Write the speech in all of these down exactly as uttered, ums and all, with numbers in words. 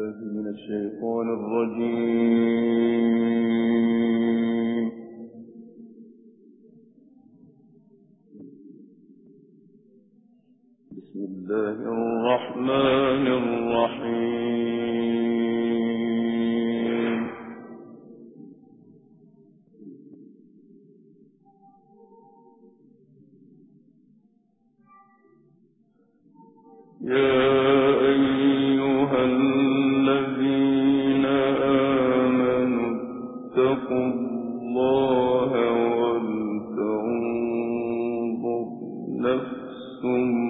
بالله من الشيطان الرجيم. بسم الله الرحمن الرحيم. يا أيها الذين آمنوا اتقوا الله ولتنظر نفس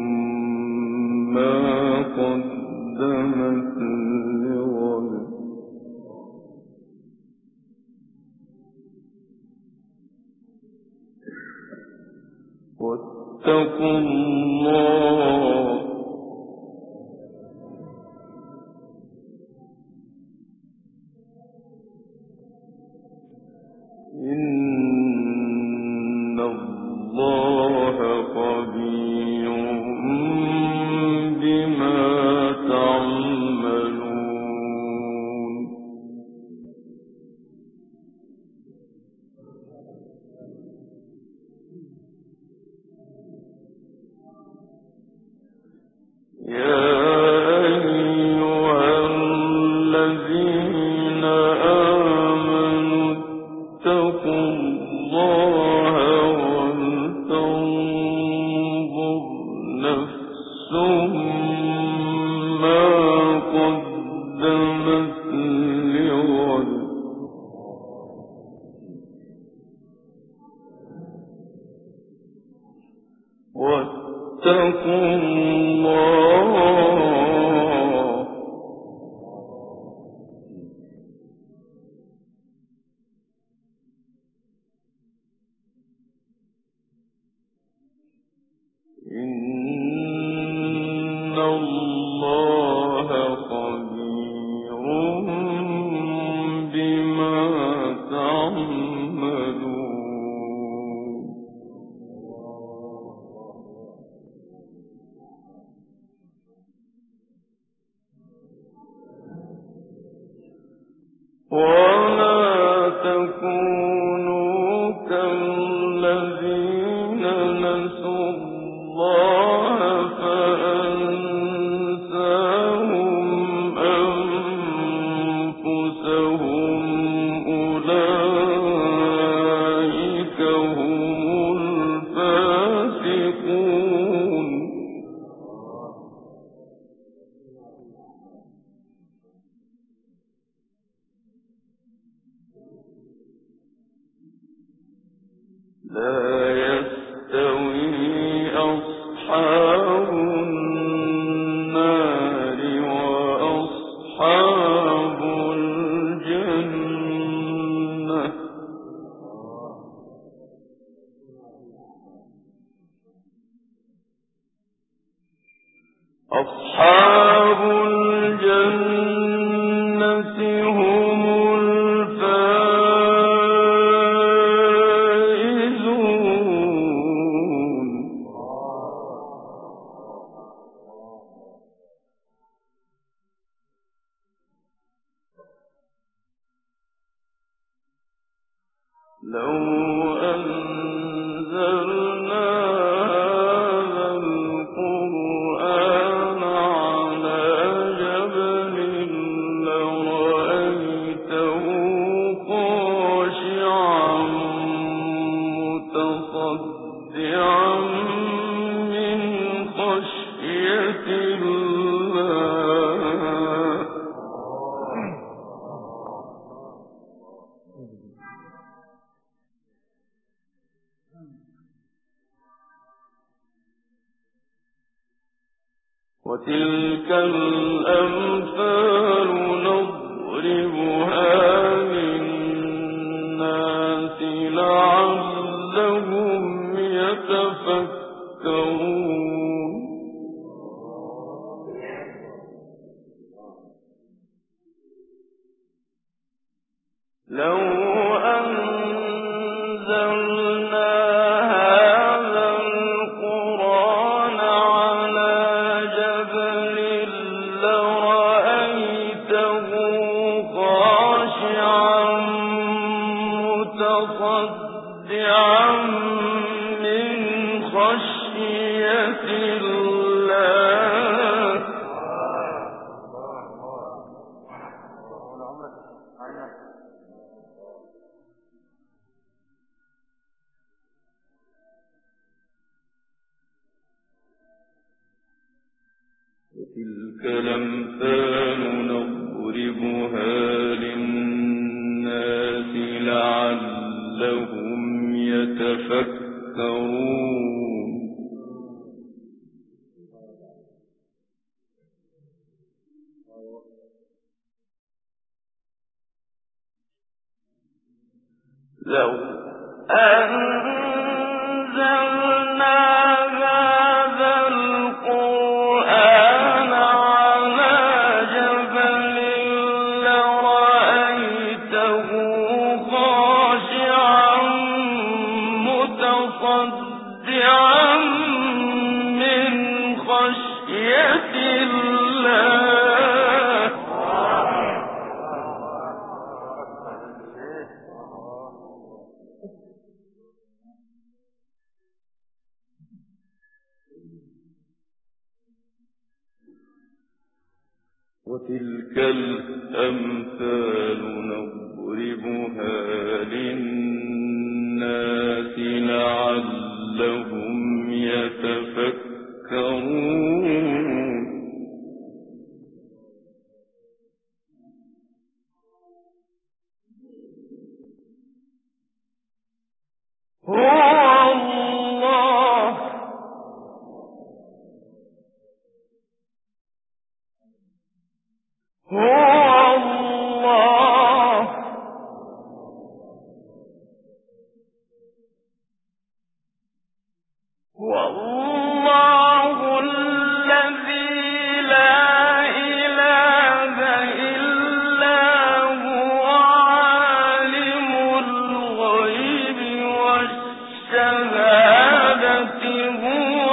ما قدمت لغد واتقوا الله إن الله خبير بما تعملون. يا أيها الذين آمنوا اتقوا الله ولتنظر نفس ما قدمت لغد واتقوا الله إن الله خبير بما تعملون. ولا تكونوا كالذين نسوا الله فأنساهم أنفسهم أولئك هم الفاسقون. لا يستوي أصحاب النار وأصحاب الجنة أصحاب الجنة هم الفائزون. لو أنزلنا هذا القرآن على جبل لرأيته خاشعا متصدعا من خشية الله. وتلك الأمثال نضربها للناس لعلهم يتفكرون. لو أنزلنا هذا القرآن على جبل لرأيته الأمثال نضربها للناس لعلهم يتفكرون لو أنزلنا هذا القرآن على جبل لرأيته خاشعا متصدعا من خشية الله وتلك الأمثال نضربها للناس لعلهم يتفكرون هو الله هو الله والله الذي لا إله إلا هو عالم الغيب والشهادة هو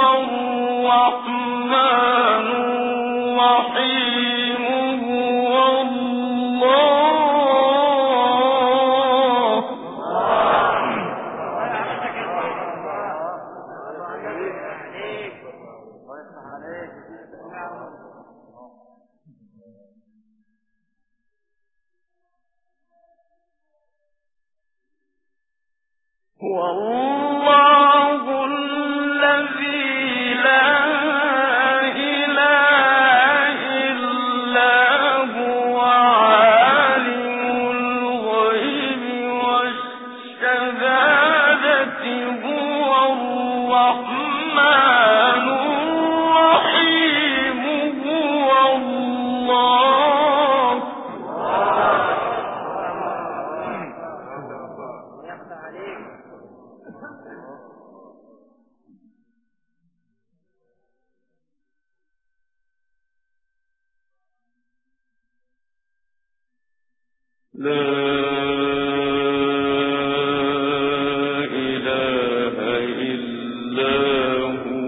الرحمن الرحيم هو الله والله الذي لا إله إلا هو عالم الغيب والشهادة هو الرحمن الرحيم هو الله لا إله إلا هو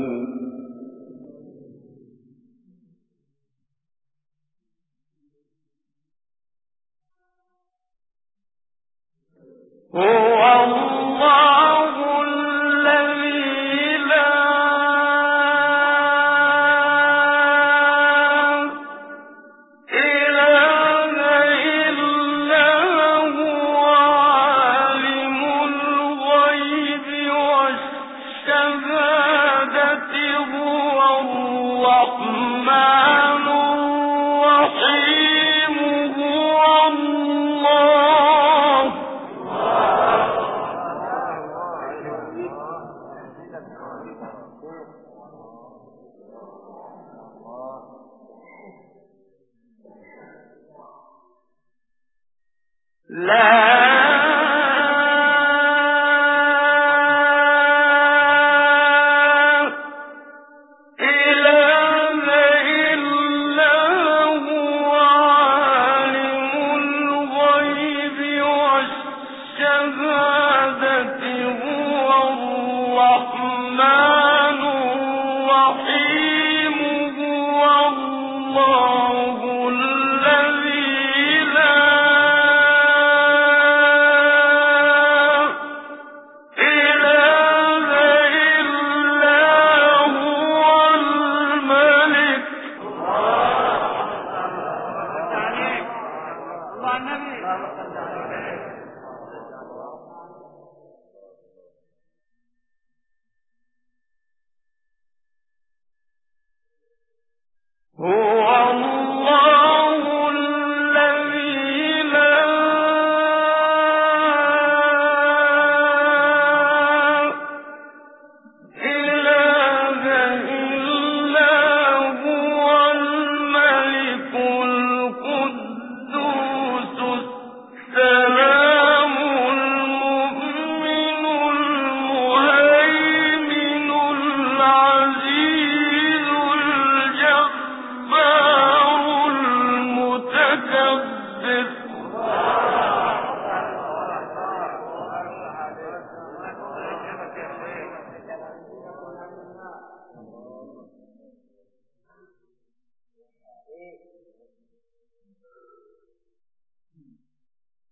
هو الله الذي لا إله إلا هو عالم الغيب والشهادة هو الرحمن الرحيم هو الله لا إله إلا هو عالم الغيب والشهادة هو الرحمن الرحيم هو الله الذي لا هو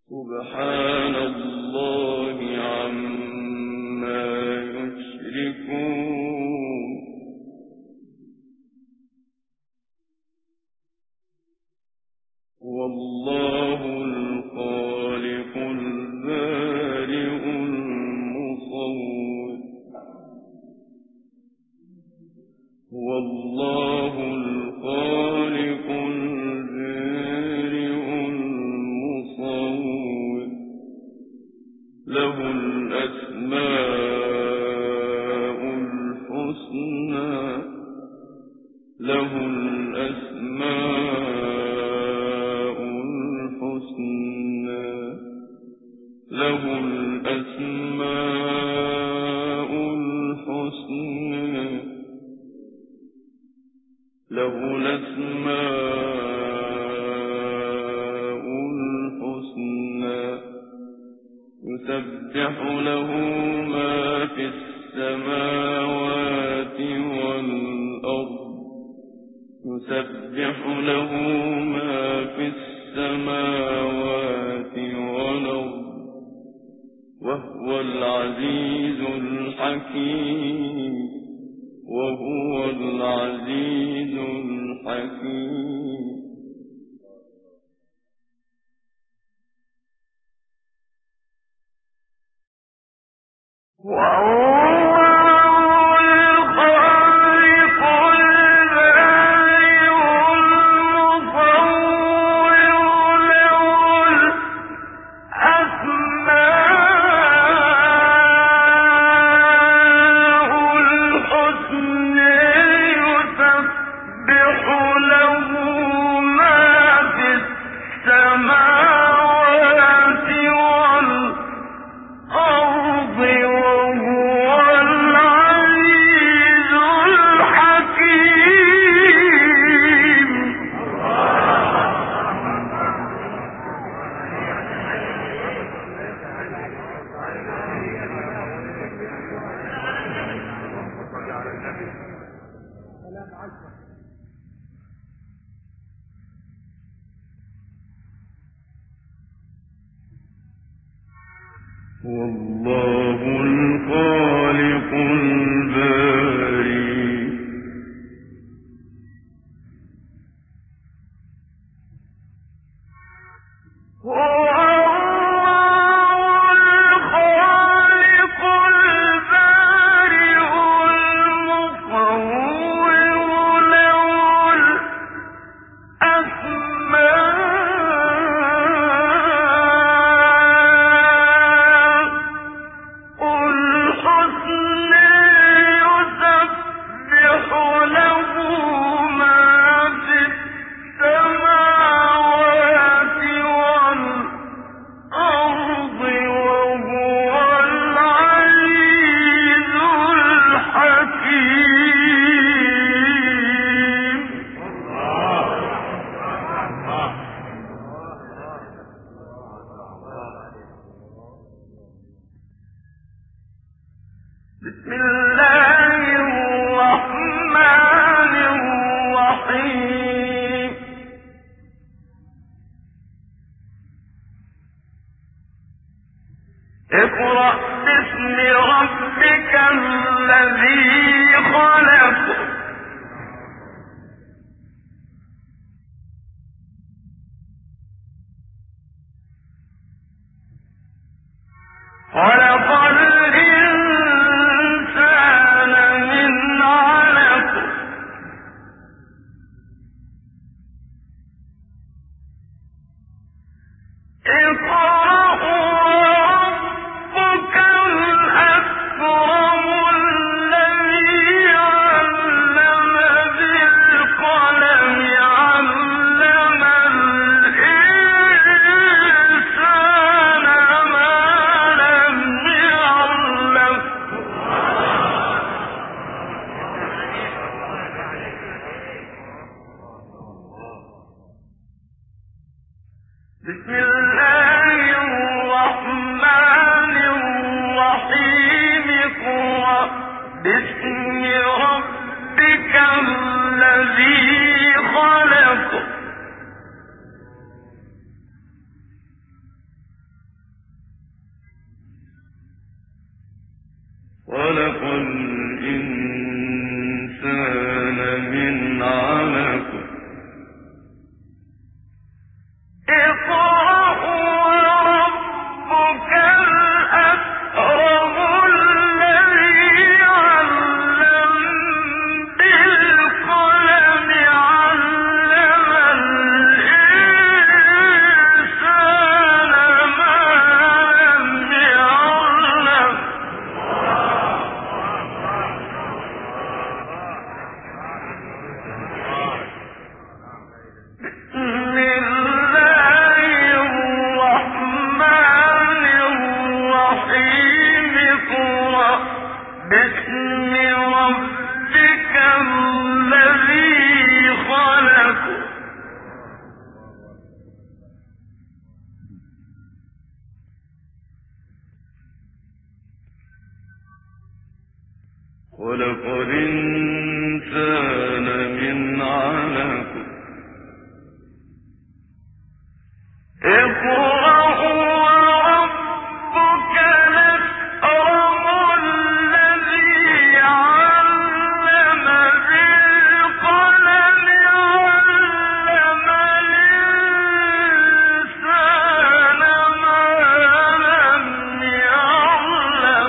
سبحان الله عما يشركون والله الخالق البارئ المصور والله الخالق البارئ المصور له الأسماء الحسنى له الأسماء الحسنى له الأسماء الحسنى له الأسماء الحسنى يسبح له ما في السماوات والأرض يسبح له ما في السماوات والأرض وهو العزيز الحكيم وهو العزيز الحكيم والله الخالق البارئ بسم الله الرحمن الرحيم اقرأ باسم ربك الذي خلق خلق الإنسان من علق اقرأ وربك الأكرم الذي علم بالقلم علم الإنسان ما لم يعلم بسم الله الرحمن الرحيم اقرأ باسم ربك الذي خلق خلق الإنسان من علق اقرأ وربك الأكرم الذي علم بالقلم علم الإنسان ما لم يعلم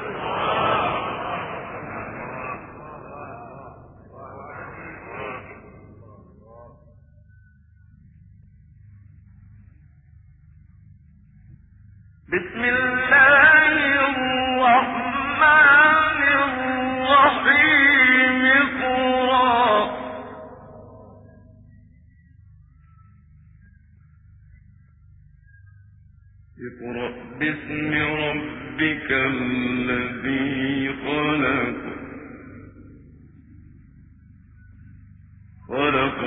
بسم الله الرحمن الرحيم اقرأ اقرأ باسم ربك الذي خلق خلق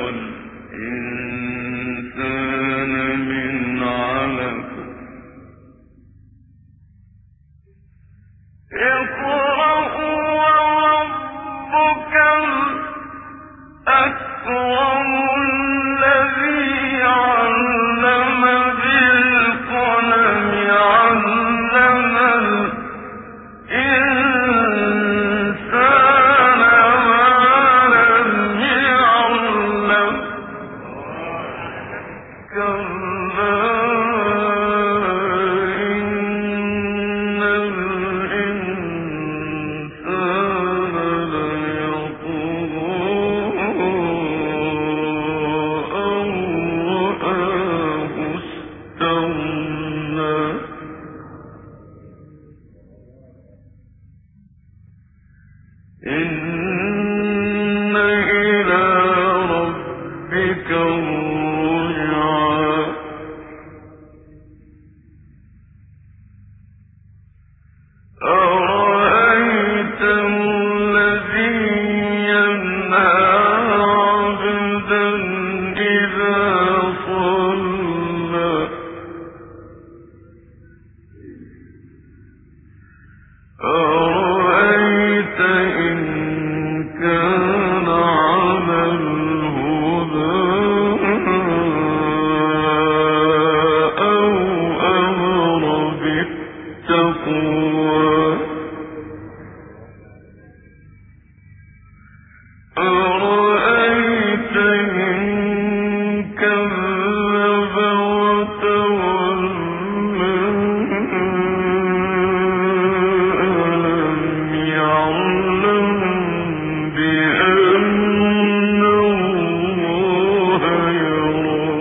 الإنسان من علق اقرأ وربك الأكرم الذي علم بالقلم علم الإنسان ما لم يعلم كلا إن الإنسان ليطغى أن رآه استغنى إن إلى ربك الرجعى أرأيت الذي ينهى عبدا إذا صلى أرأيت إن كان على الهدى أو أمر بالتقوى أرأيت إن كذب وتولى ألم يعلم بأن الله يرى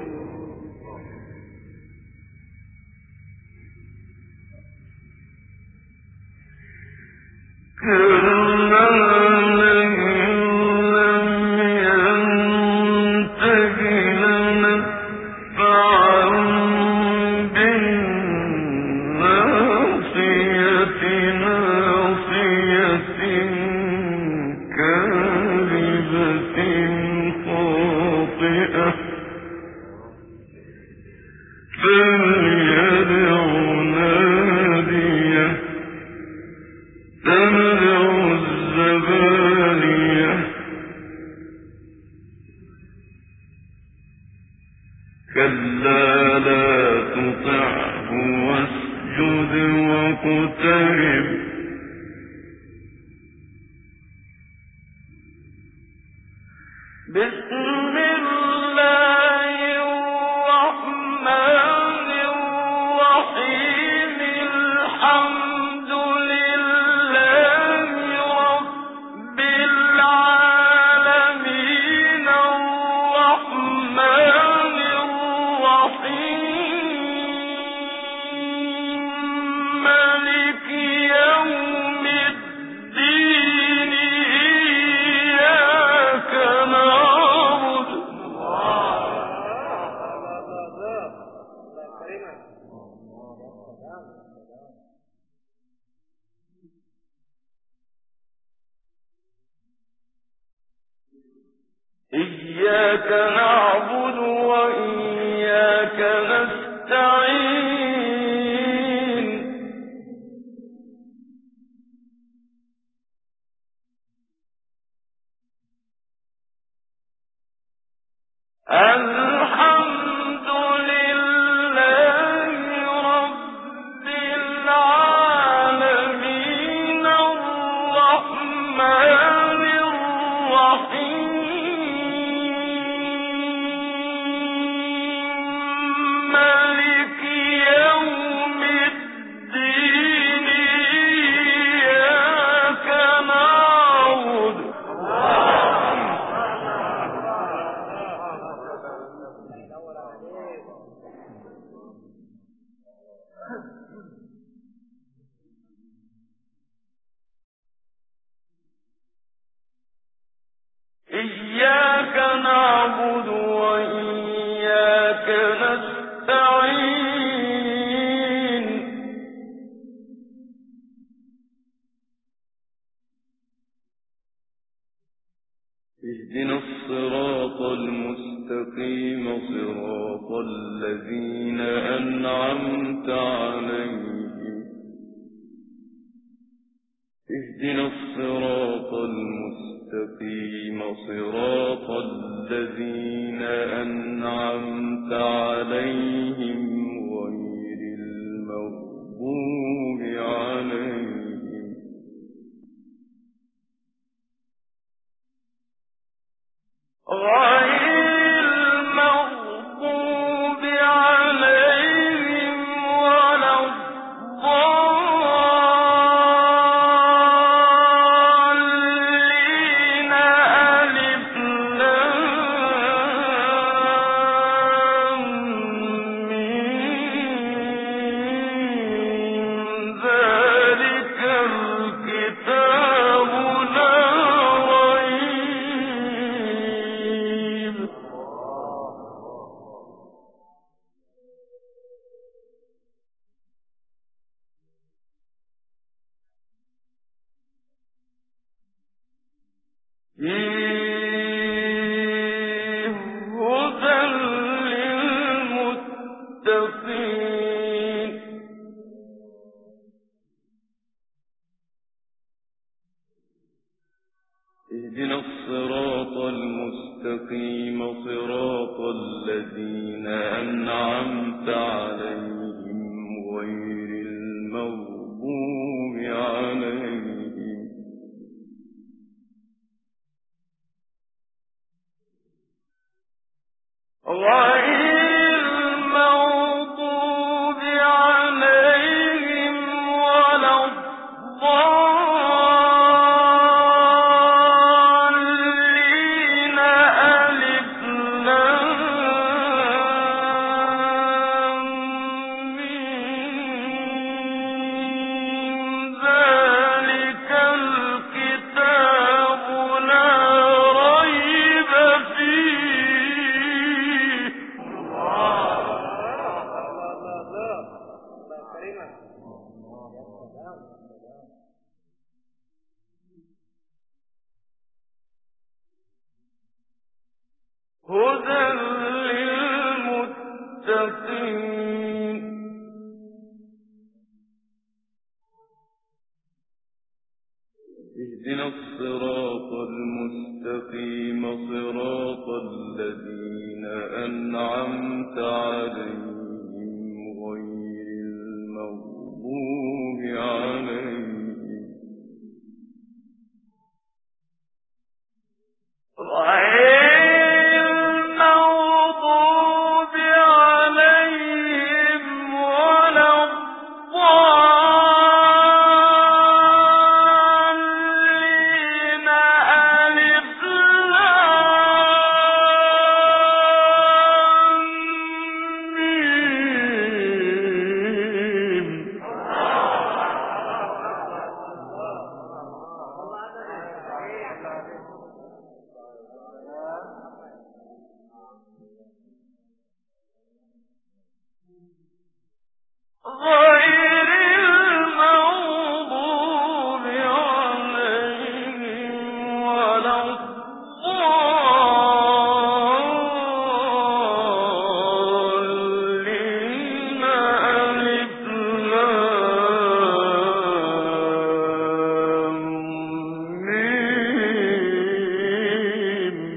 كلا لئن لم ينته لنسفعا بالناصية ناصية كاذبة خاطئة فليدع ناديه سندع الزبانية كلا لا تطعه واسجد واقترب بسم الله الرحمن الرحيم الحمد لله رب العالمين الرحمن الرحيم مالك يوم الدين إياك نعبد إياك نعبد وإياك نستعين إياك نعبد وإياك نستعين اهدنا الصراط المستقيم صراط الذين أنعمت عليهم اهدنا الصراط المستقيم صراط الذين أنعمت عليهم غير المغضوب عليهم غير المغضوب عليهم ولا الضالين ألف لام ميم ذلك الكتاب لا ريب فيه هدى للمتقين اهدنا الصراط المستقيم صراط الذين أنعمت عليهم غير المغضوب عليهم غير المغضوب عليهم ولا الضالين ألف لام ميم ذلك الكتاب لا ريب فيه هدى للمتقين اهدنا الصراط المستقيم صراط الذين أنعمت عليهم غير المغضوب عليهم غير المغضوب عليهم ولا الضالين ألف لام ميم غير المغضوب عليهم ولا الضالين ألف لام ميم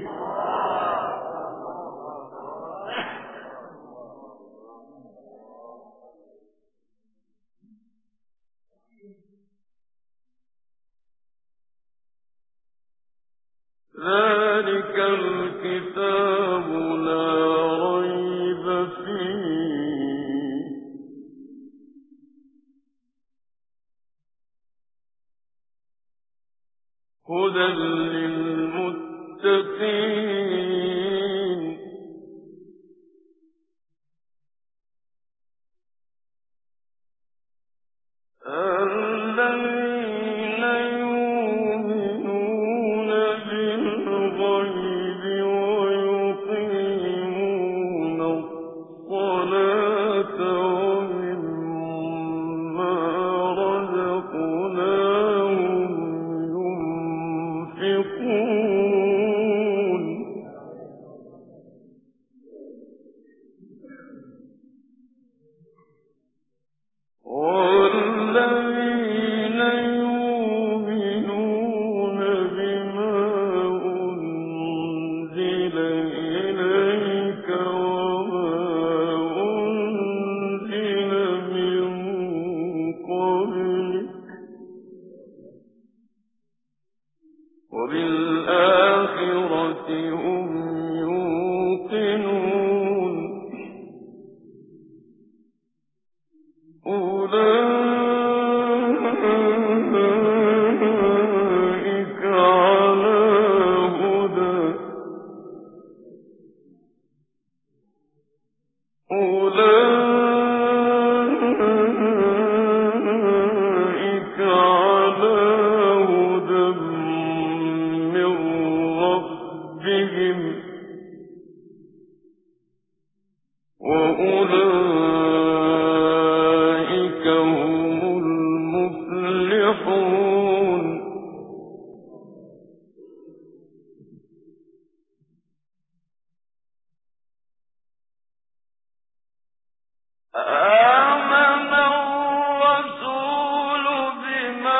أولئك على هدى من ربهم وأولئك هم المفلحون آمن الرسول بما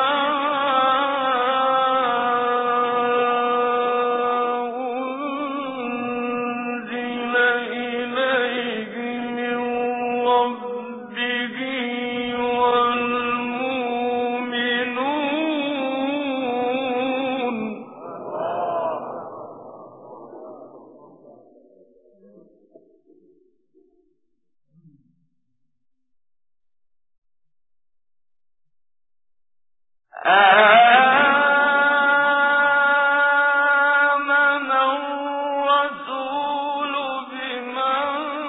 أنزل إليه من ربه والمؤمنون آمن الرسول بما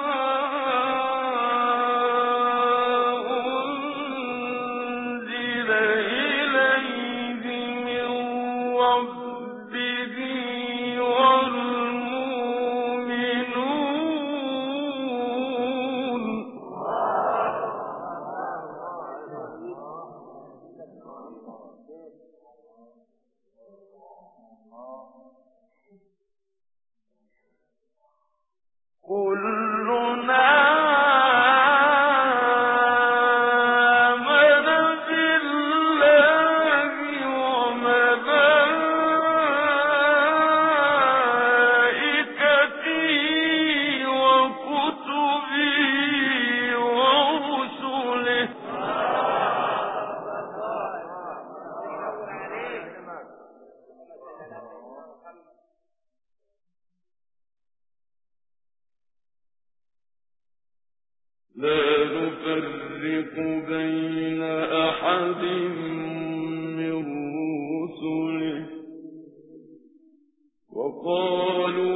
أنزل إليه من ربه والمؤمنون كلنا آمن بالله وملائكته وكتبه ورسله لا نفرق بين أحد من رسله وقالوا